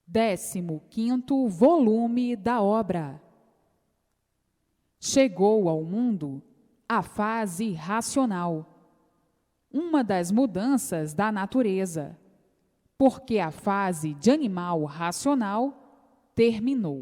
15º volume da obra. Chegou ao mundo a fase racional, uma das mudanças da natureza, porque a fase de animal racional terminou.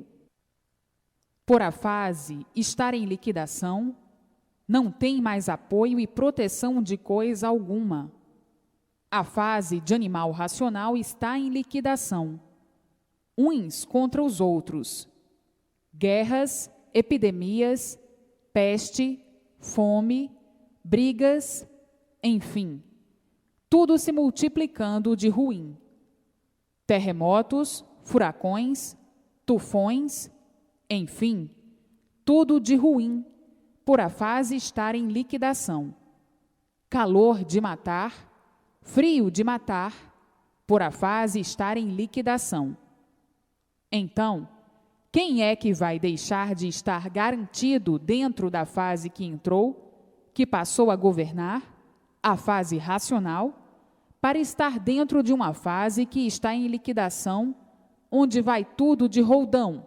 Por a fase estar em liquidação, não tem mais apoio e proteção de coisa alguma. A fase de animal racional está em liquidação, uns contra os outros. Guerras, epidemias, peste, fome, brigas, enfim, tudo se multiplicando de ruim. Terremotos, furacões, tufões, enfim, tudo de ruim, por a fase estar em liquidação. Calor de matar, frio de matar, por a fase estar em liquidação. Então, quem é que vai deixar de estar garantido dentro da fase que entrou, que passou a governar, a fase racional, para estar dentro de uma fase que está em liquidação, onde vai tudo de roldão?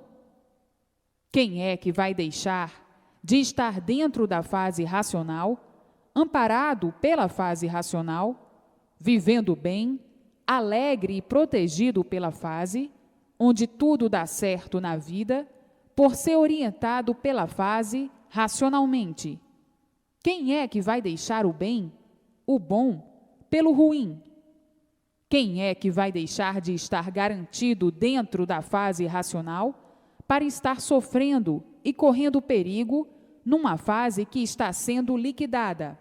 Quem é que vai deixar de estar dentro da fase racional, amparado pela fase racional, vivendo bem, alegre e protegido pela fase, onde tudo dá certo na vida, por ser orientado pela fase racionalmente? Quem é que vai deixar o bem, o bom, pelo ruim? Quem é que vai deixar de estar garantido dentro da fase racional para estar sofrendo e correndo perigo numa fase que está sendo liquidada?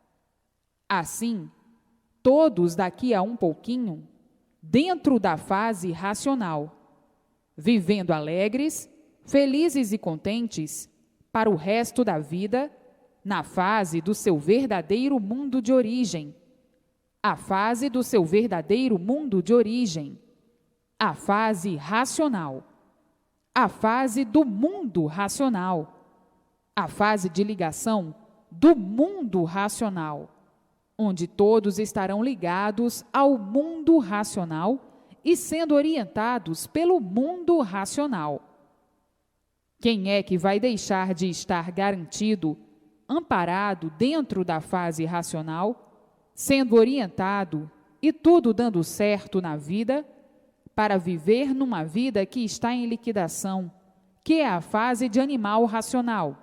Assim, todos daqui a um pouquinho, dentro da fase racional, vivendo alegres, felizes e contentes para o resto da vida, na fase do seu verdadeiro mundo de origem. A fase do seu verdadeiro mundo de origem. A fase racional. A fase do mundo racional. A fase de ligação do mundo racional, onde todos estarão ligados ao mundo racional e sendo orientados pelo mundo racional. Quem é que vai deixar de estar garantido, amparado dentro da fase racional, sendo orientado e tudo dando certo na vida, para viver numa vida que está em liquidação, que é a fase de animal racional?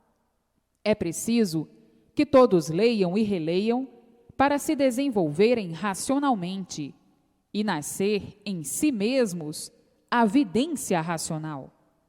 É preciso que todos leiam e releiam para se desenvolverem racionalmente e nascer em si mesmos a vidência racional.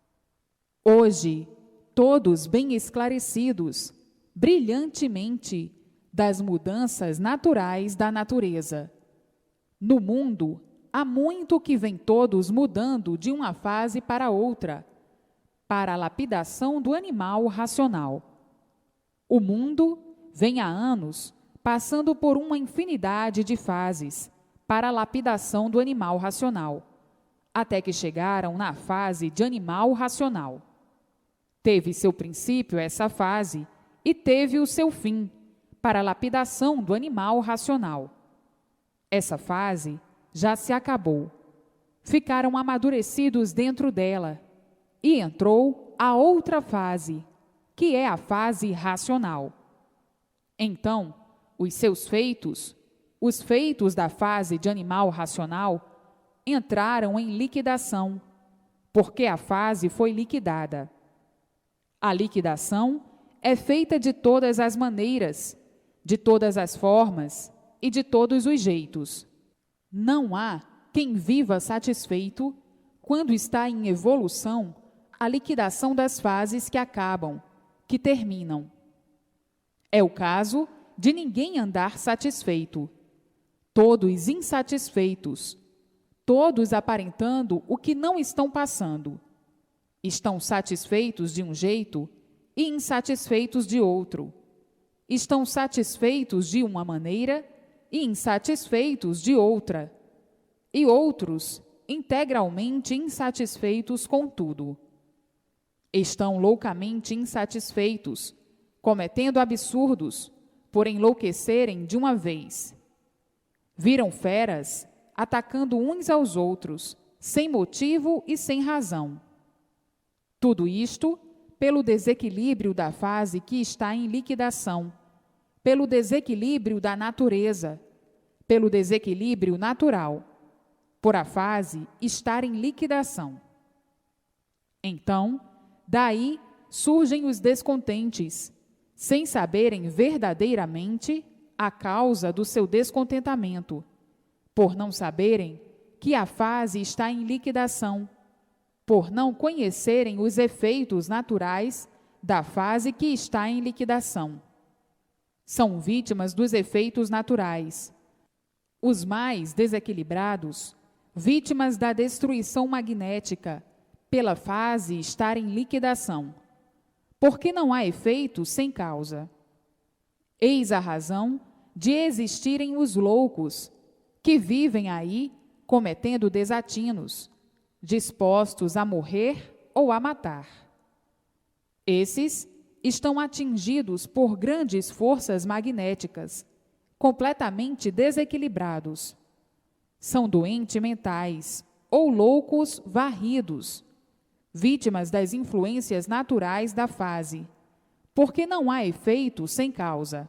Hoje, todos bem esclarecidos, brilhantemente, das mudanças naturais da natureza. No mundo, há muito que vem todos mudando de uma fase para outra, para a lapidação do animal racional. O mundo vem há anos passando por uma infinidade de fases para a lapidação do animal racional, até que chegaram na fase de animal racional. Teve seu princípio essa fase e teve o seu fim para a lapidação do animal racional. Essa fase já se acabou. Ficaram amadurecidos dentro dela e entrou a outra fase, que é a fase racional. Então, os seus feitos, os feitos da fase de animal racional, entraram em liquidação, porque a fase foi liquidada. A liquidação é feita de todas as maneiras, de todas as formas e de todos os jeitos. Não há quem viva satisfeito quando está em evolução a liquidação das fases que acabam, que terminam. É o caso de ninguém andar satisfeito. Todos insatisfeitos, todos aparentando o que não estão passando. Estão satisfeitos de um jeito e insatisfeitos de outro. Estão satisfeitos de uma maneira e insatisfeitos de outra. E outros integralmente insatisfeitos com tudo. Estão loucamente insatisfeitos, cometendo absurdos, por enlouquecerem de uma vez. Viram feras atacando uns aos outros, sem motivo e sem razão. Tudo isto pelo desequilíbrio da fase que está em liquidação, pelo desequilíbrio da natureza, pelo desequilíbrio natural, por a fase estar em liquidação. Então, daí surgem os descontentes, sem saberem verdadeiramente a causa do seu descontentamento, por não saberem que a fase está em liquidação, por não conhecerem os efeitos naturais da fase que está em liquidação. São vítimas dos efeitos naturais. Os mais desequilibrados, vítimas da destruição magnética, pela fase estar em liquidação, porque não há efeito sem causa. Eis a razão de existirem os loucos, que vivem aí cometendo desatinos, dispostos a morrer ou a matar. Esses estão atingidos por grandes forças magnéticas, completamente desequilibrados. São doentes mentais ou loucos varridos, vítimas das influências naturais da fase, porque não há efeito sem causa.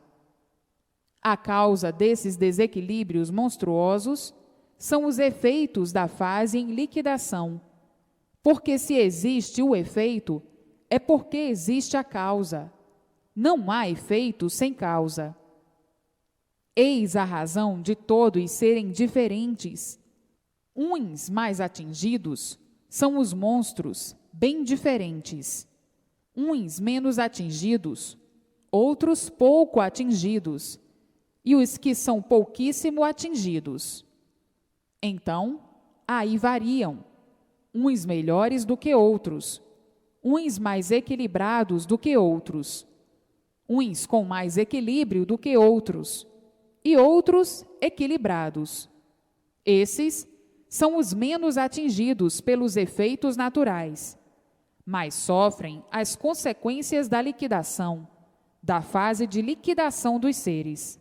A causa desses desequilíbrios monstruosos são os efeitos da fase em liquidação, porque se existe o efeito, é porque existe a causa. Não há efeito sem causa. Eis a razão de todos serem diferentes. Uns mais atingidos são os monstros, bem diferentes. Uns menos atingidos, outros pouco atingidos, e os que são pouquíssimo atingidos. Então, aí variam, uns melhores do que outros, uns mais equilibrados do que outros, uns com mais equilíbrio do que outros, e outros equilibrados. Esses são os menos atingidos pelos efeitos naturais, mas sofrem as consequências da liquidação, da fase de liquidação dos seres.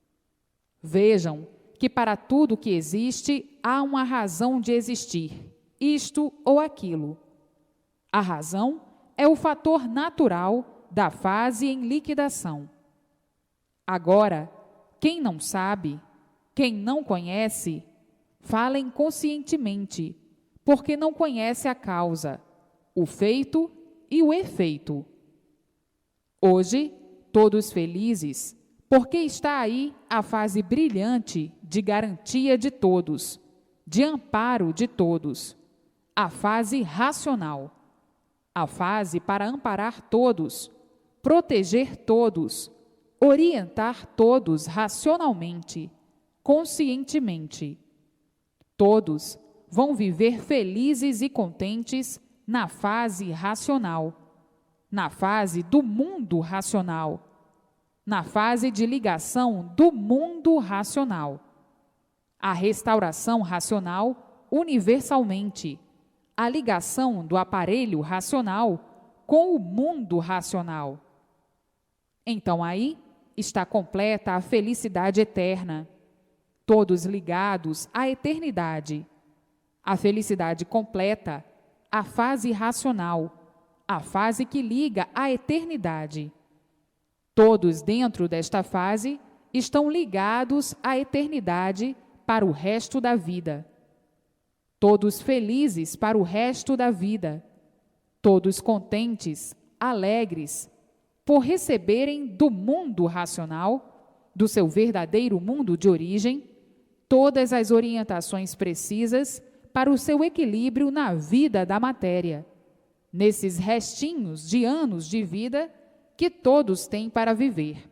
Vejam que para tudo que existe há uma razão de existir, isto ou aquilo. A razão é o fator natural da fase em liquidação. Agora, quem não sabe, quem não conhece, fala inconscientemente, porque não conhece a causa, o feito e o efeito. Hoje, todos felizes, porque está aí a fase brilhante de garantia de todos, de amparo de todos, a fase racional, a fase para amparar todos, proteger todos, orientar todos racionalmente, conscientemente. Todos vão viver felizes e contentes na fase racional, na fase do mundo racional, na fase de ligação do mundo racional. A restauração racional universalmente, a ligação do aparelho racional com o mundo racional. Então aí está completa a felicidade eterna, todos ligados à eternidade. A felicidade completa, a fase racional, a fase que liga à eternidade. Todos dentro desta fase estão ligados à eternidade para o resto da vida. Todos felizes para o resto da vida. Todos contentes, alegres, por receberem do mundo racional, do seu verdadeiro mundo de origem, todas as orientações precisas para o seu equilíbrio na vida da matéria, nesses restinhos de anos de vida que todos têm para viver.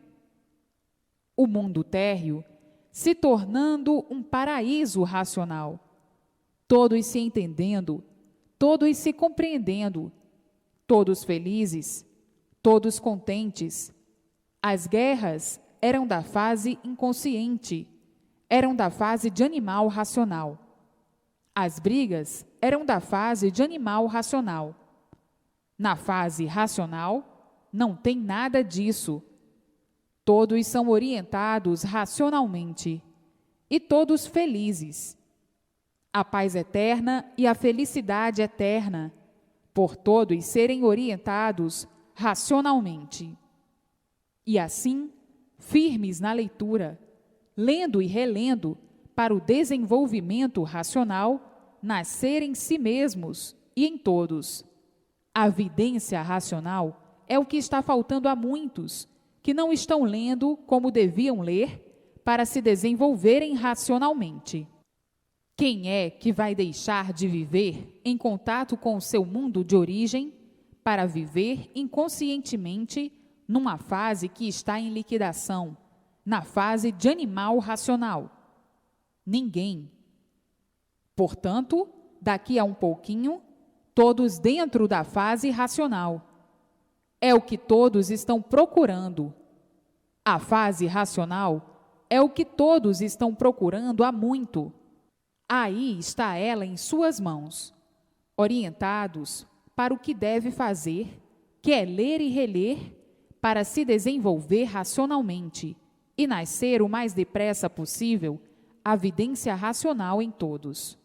O mundo térreo se tornando um paraíso racional, todos se entendendo, todos se compreendendo, todos felizes, todos contentes. As guerras eram da fase inconsciente, eram da fase de animal racional. As brigas eram da fase de animal racional. Na fase racional, não tem nada disso. Todos são orientados racionalmente e todos felizes. a paz eterna e a felicidade eterna, por todos serem orientados racionalmente. E assim, firmes na leitura, lendo e relendo para o desenvolvimento racional, nascer em si mesmos e em todos. A vidência racional é o que está faltando a muitos, que não estão lendo como deviam ler para se desenvolverem racionalmente. Quem é que vai deixar de viver em contato com o seu mundo de origem para viver inconscientemente numa fase que está em liquidação, na fase de animal racional? Ninguém. Portanto, daqui a um pouquinho, todos dentro da fase racional. É o que todos estão procurando. A fase racional é o que todos estão procurando há muito. Aí está ela em suas mãos, orientados para o que deve fazer, que é ler e reler, para se desenvolver racionalmente e nascer o mais depressa possível a vidência racional em todos.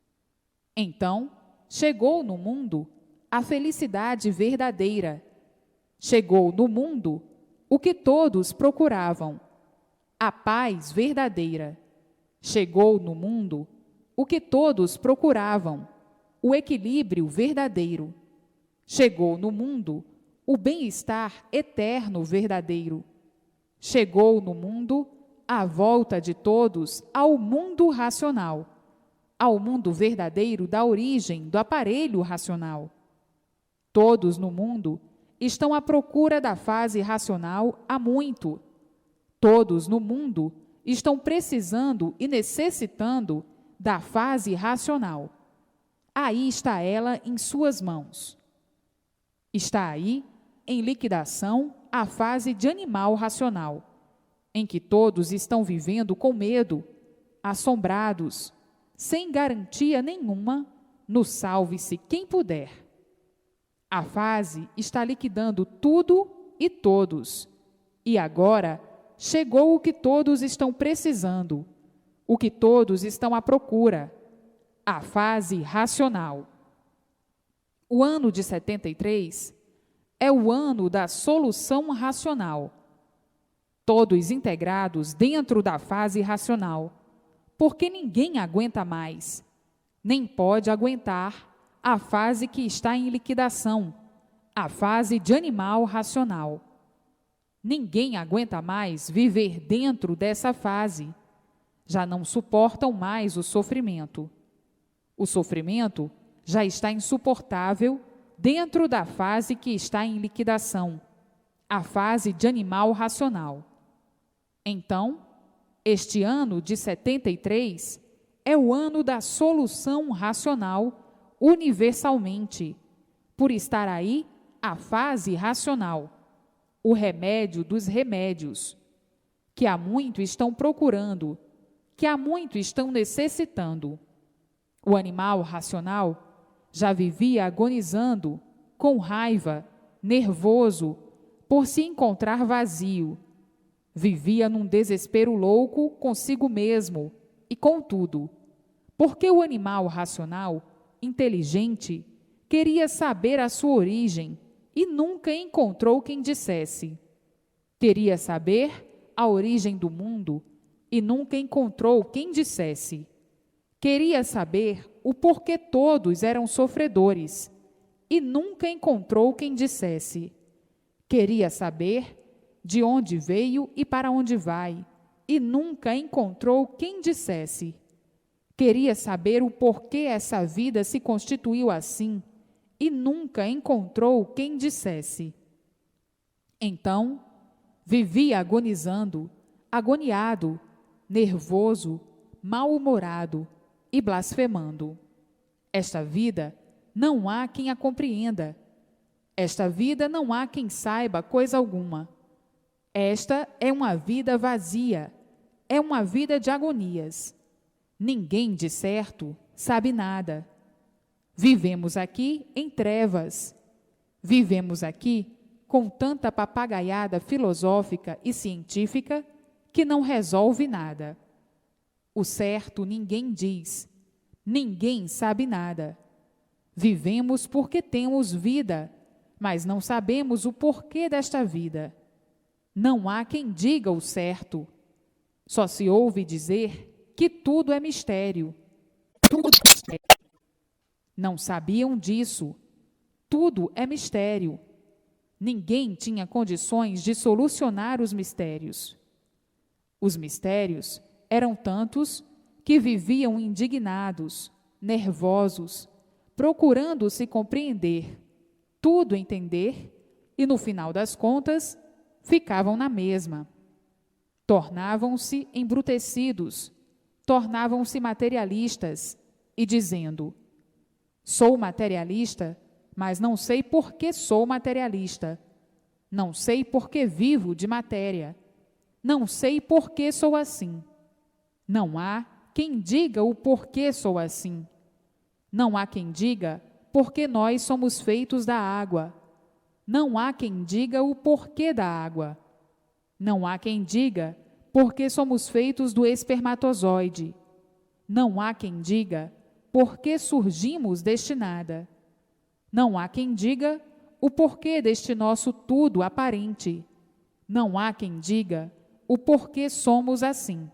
Então, chegou no mundo a felicidade verdadeira. Chegou no mundo o que todos procuravam, a paz verdadeira. Chegou no mundo o que todos procuravam, o equilíbrio verdadeiro. Chegou no mundo o bem-estar eterno verdadeiro. Chegou no mundo a volta de todos ao mundo racional, ao mundo verdadeiro da origem do aparelho racional. Todos no mundo estão à procura da fase racional há muito. Todos no mundo estão precisando e necessitando da fase racional. Aí está ela em suas mãos. Está aí, em liquidação, a fase de animal racional, em que todos estão vivendo com medo, assombrados, sem garantia nenhuma, no salve-se quem puder. A fase está liquidando tudo e todos, e agora chegou o que todos estão precisando, o que todos estão à procura, a fase racional. O ano de 73 é o ano da solução racional. Todos integrados dentro da fase racional, porque ninguém aguenta mais, nem pode aguentar a fase que está em liquidação, a fase de animal racional. Ninguém aguenta mais viver dentro dessa fase. Já não suportam mais o sofrimento. O sofrimento já está insuportável dentro da fase que está em liquidação, a fase de animal racional. Então, este ano de 73 é o ano da solução racional universalmente, por estar aí a fase racional, o remédio dos remédios, que há muito estão procurando, que há muito estão necessitando. O animal racional já vivia agonizando, com raiva, nervoso, por se encontrar vazio. Vivia num desespero louco consigo mesmo e com tudo, porque o animal racional, inteligente, queria saber a sua origem e nunca encontrou quem dissesse. Queria saber a origem do mundo e nunca encontrou quem dissesse. Queria saber o porquê todos eram sofredores e nunca encontrou quem dissesse. Queria saber de onde veio e para onde vai, e nunca encontrou quem dissesse. Queria saber o porquê essa vida se constituiu assim, e nunca encontrou quem dissesse. Então, vivia agonizando, agoniado, nervoso, mal-humorado e blasfemando. Esta vida não há quem a compreenda. Esta vida não há quem saiba coisa alguma. Esta é uma vida vazia, é uma vida de agonias. Ninguém, de certo, sabe nada. Vivemos aqui em trevas. Vivemos aqui com tanta papagaiada filosófica e científica que não resolve nada. O certo ninguém diz, Ninguém sabe nada. Vivemos porque temos vida, mas não sabemos o porquê desta vida. Não há quem diga o certo. Só se ouve dizer que tudo é mistério. Tudo é mistério. Não sabiam disso. Tudo é mistério. Ninguém tinha condições de solucionar os mistérios. Os mistérios eram tantos que viviam indignados, nervosos, procurando se compreender, tudo entender, e no final das contas, ficavam na mesma. Tornavam-se embrutecidos, tornavam-se materialistas, e dizendo: sou materialista, mas não sei por que sou materialista. Não sei por que vivo de matéria. Não sei por que sou assim. Não há quem diga o porquê sou assim. Não há quem diga porque nós somos feitos da água. Não há quem diga o porquê da água. Não há quem diga porque somos feitos do espermatozoide. Não há quem diga porque surgimos deste nada. Não há quem diga o porquê deste nosso tudo aparente. Não há quem diga o porquê somos assim.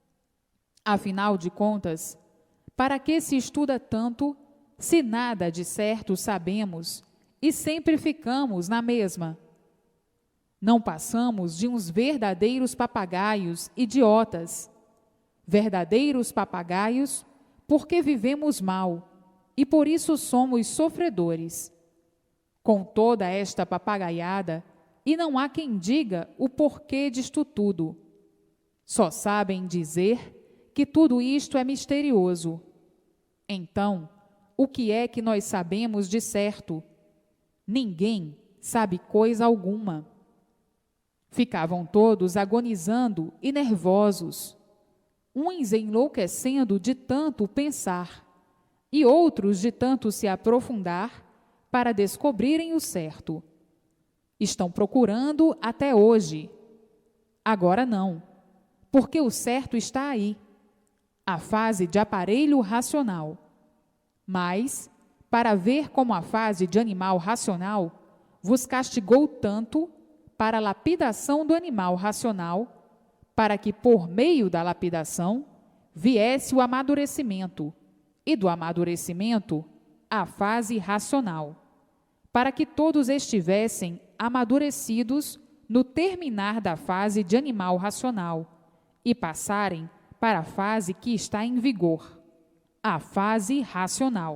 Afinal de contas, para que se estuda tanto, se nada de certo sabemos e sempre ficamos na mesma? Não passamos de uns verdadeiros papagaios idiotas. Verdadeiros papagaios porque vivemos mal e por isso somos sofredores. Com toda esta papagaiada, e não há quem diga o porquê disto tudo. Só sabem dizer que tudo isto é misterioso. Então, o que é que nós sabemos de certo? Ninguém sabe coisa alguma. Ficavam todos agonizando e nervosos, uns enlouquecendo de tanto pensar, e outros de tanto se aprofundar para descobrirem o certo. Estão procurando até hoje. Agora não, porque o certo está aí, a fase de aparelho racional. Mas, para ver como a fase de animal racional vos castigou tanto para a lapidação do animal racional, para que, por meio da lapidação, viesse o amadurecimento, e do amadurecimento, a fase racional, para que todos estivessem amadurecidos no terminar da fase de animal racional e passarem para a fase que está em vigor, a fase racional.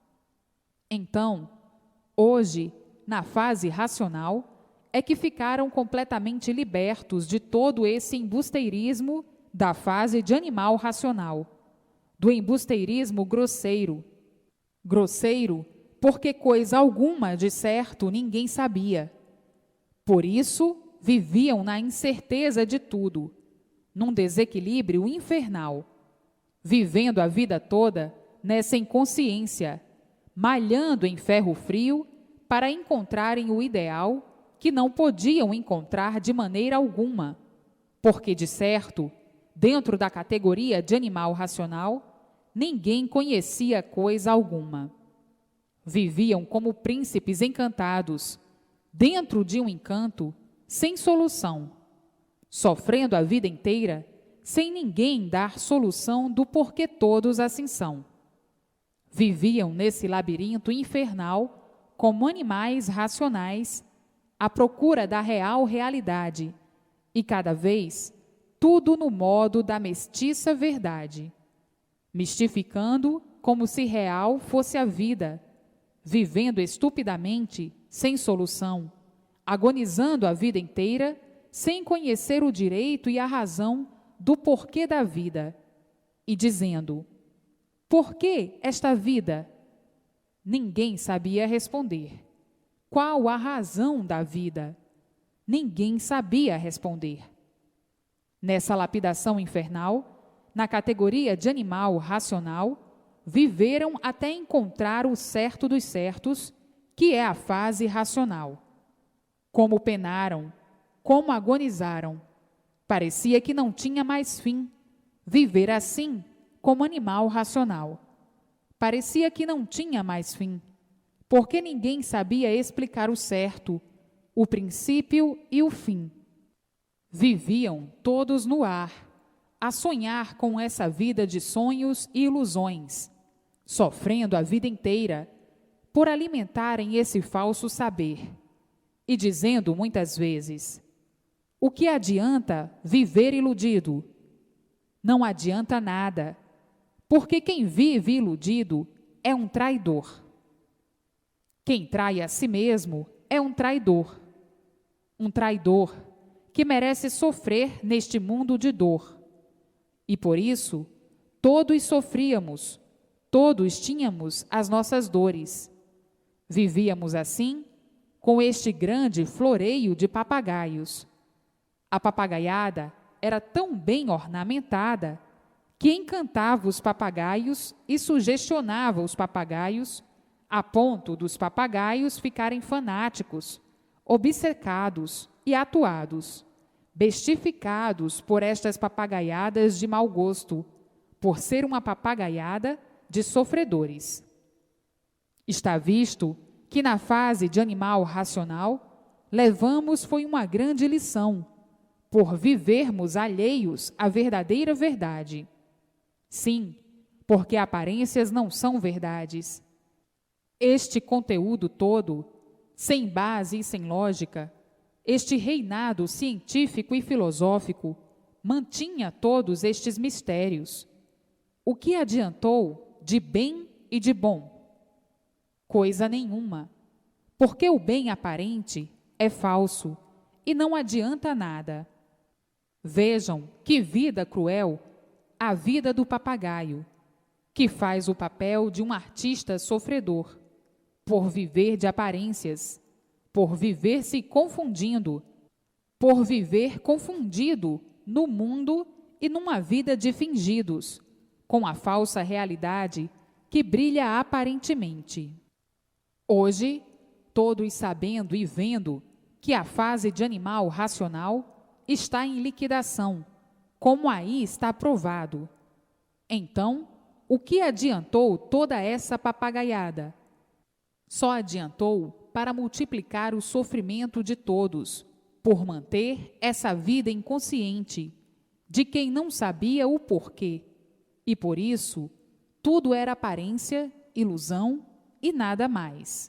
Então, hoje, na fase racional, é que ficaram completamente libertos de todo esse embusteirismo da fase de animal racional, do embusteirismo grosseiro. Grosseiro porque coisa alguma de certo ninguém sabia. Por isso, viviam na incerteza de tudo, num desequilíbrio infernal, vivendo a vida toda nessa inconsciência, malhando em ferro frio para encontrarem o ideal que não podiam encontrar de maneira alguma, porque, de certo, dentro da categoria de animal racional, ninguém conhecia coisa alguma. Viviam como príncipes encantados, dentro de um encanto sem solução, sofrendo a vida inteira sem ninguém dar solução do porquê todos assim são. Viviam nesse labirinto infernal como animais racionais à procura da real realidade e cada vez tudo no modo da mestiça verdade, mistificando como se real fosse a vida, vivendo estupidamente, sem solução, agonizando a vida inteira, sem conhecer o direito e a razão do porquê da vida, e dizendo: por que esta vida? Ninguém sabia responder. Qual a razão da vida? Ninguém sabia responder. Nessa lapidação infernal, na categoria de animal racional, viveram até encontrar o certo dos certos, que é a fase racional. Como penaram, como agonizaram. Parecia que não tinha mais fim, viver assim como animal racional. Parecia que não tinha mais fim, porque ninguém sabia explicar o certo, o princípio e o fim. Viviam todos no ar, a sonhar com essa vida de sonhos e ilusões, sofrendo a vida inteira por alimentarem esse falso saber, e dizendo muitas vezes: o que adianta viver iludido? Não adianta nada, porque quem vive iludido é um traidor. Quem trai a si mesmo é um traidor que merece sofrer neste mundo de dor. E por isso, todos sofríamos, todos tínhamos as nossas dores. Vivíamos assim, com este grande floreio de papagaios. A papagaiada era tão bem ornamentada que encantava os papagaios e sugestionava os papagaios, a ponto dos papagaios ficarem fanáticos, obcecados e atuados, bestificados por estas papagaiadas de mau gosto, por ser uma papagaiada de sofredores. Está visto que na fase de animal racional, levamos foi uma grande lição, por vivermos alheios à verdadeira verdade. Sim, porque aparências não são verdades. Este conteúdo todo, sem base e sem lógica, este reinado científico e filosófico, mantinha todos estes mistérios. O que adiantou de bem e de bom? Coisa nenhuma, porque o bem aparente é falso e não adianta nada. Vejam que vida cruel a vida do papagaio, que faz o papel de um artista sofredor, por viver de aparências, por viver se confundindo, por viver confundido no mundo e numa vida de fingidos, com a falsa realidade que brilha aparentemente. Hoje, todos sabendo e vendo que a fase de animal racional está em liquidação, como aí está provado. Então, o que adiantou toda essa papagaiada? Só adiantou para multiplicar o sofrimento de todos, por manter essa vida inconsciente, de quem não sabia o porquê, e por isso tudo era aparência, ilusão e nada mais.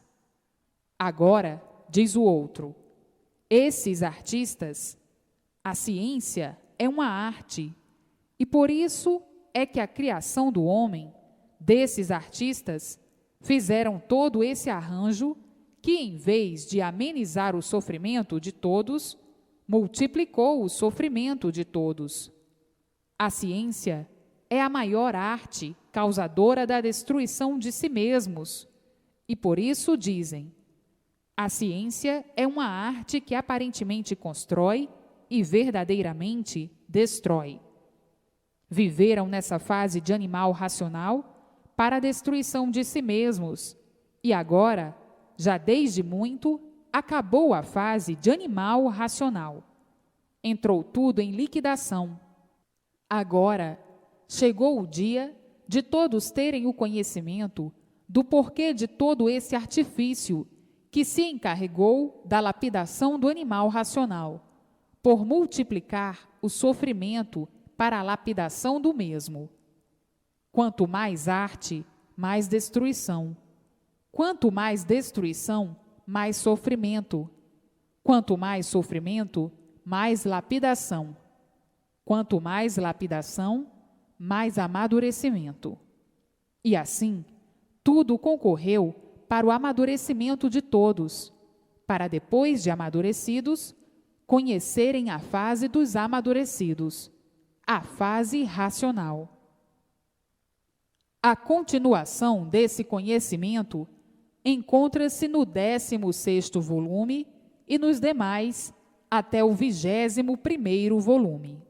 Agora, diz o outro, esses artistas, a ciência é uma arte, e por isso é que a criação do homem, desses artistas, fizeram todo esse arranjo que, em vez de amenizar o sofrimento de todos, multiplicou o sofrimento de todos. A ciência é a maior arte causadora da destruição de si mesmos, e por isso dizem: a ciência é uma arte que aparentemente constrói e verdadeiramente destrói. Viveram nessa fase de animal racional para a destruição de si mesmos, e agora, já desde muito, acabou a fase de animal racional. Entrou tudo em liquidação. Agora, chegou o dia de todos terem o conhecimento do porquê de todo esse artifício que se encarregou da lapidação do animal racional, por multiplicar o sofrimento para a lapidação do mesmo. Quanto mais arte, mais destruição. Quanto mais destruição, mais sofrimento. Quanto mais sofrimento, mais lapidação. Quanto mais lapidação, mais amadurecimento. E assim, tudo concorreu para o amadurecimento de todos, para depois de amadurecidos, conhecerem a fase dos amadurecidos, a fase racional. A continuação desse conhecimento encontra-se no 16º volume e nos demais até o 21º volume.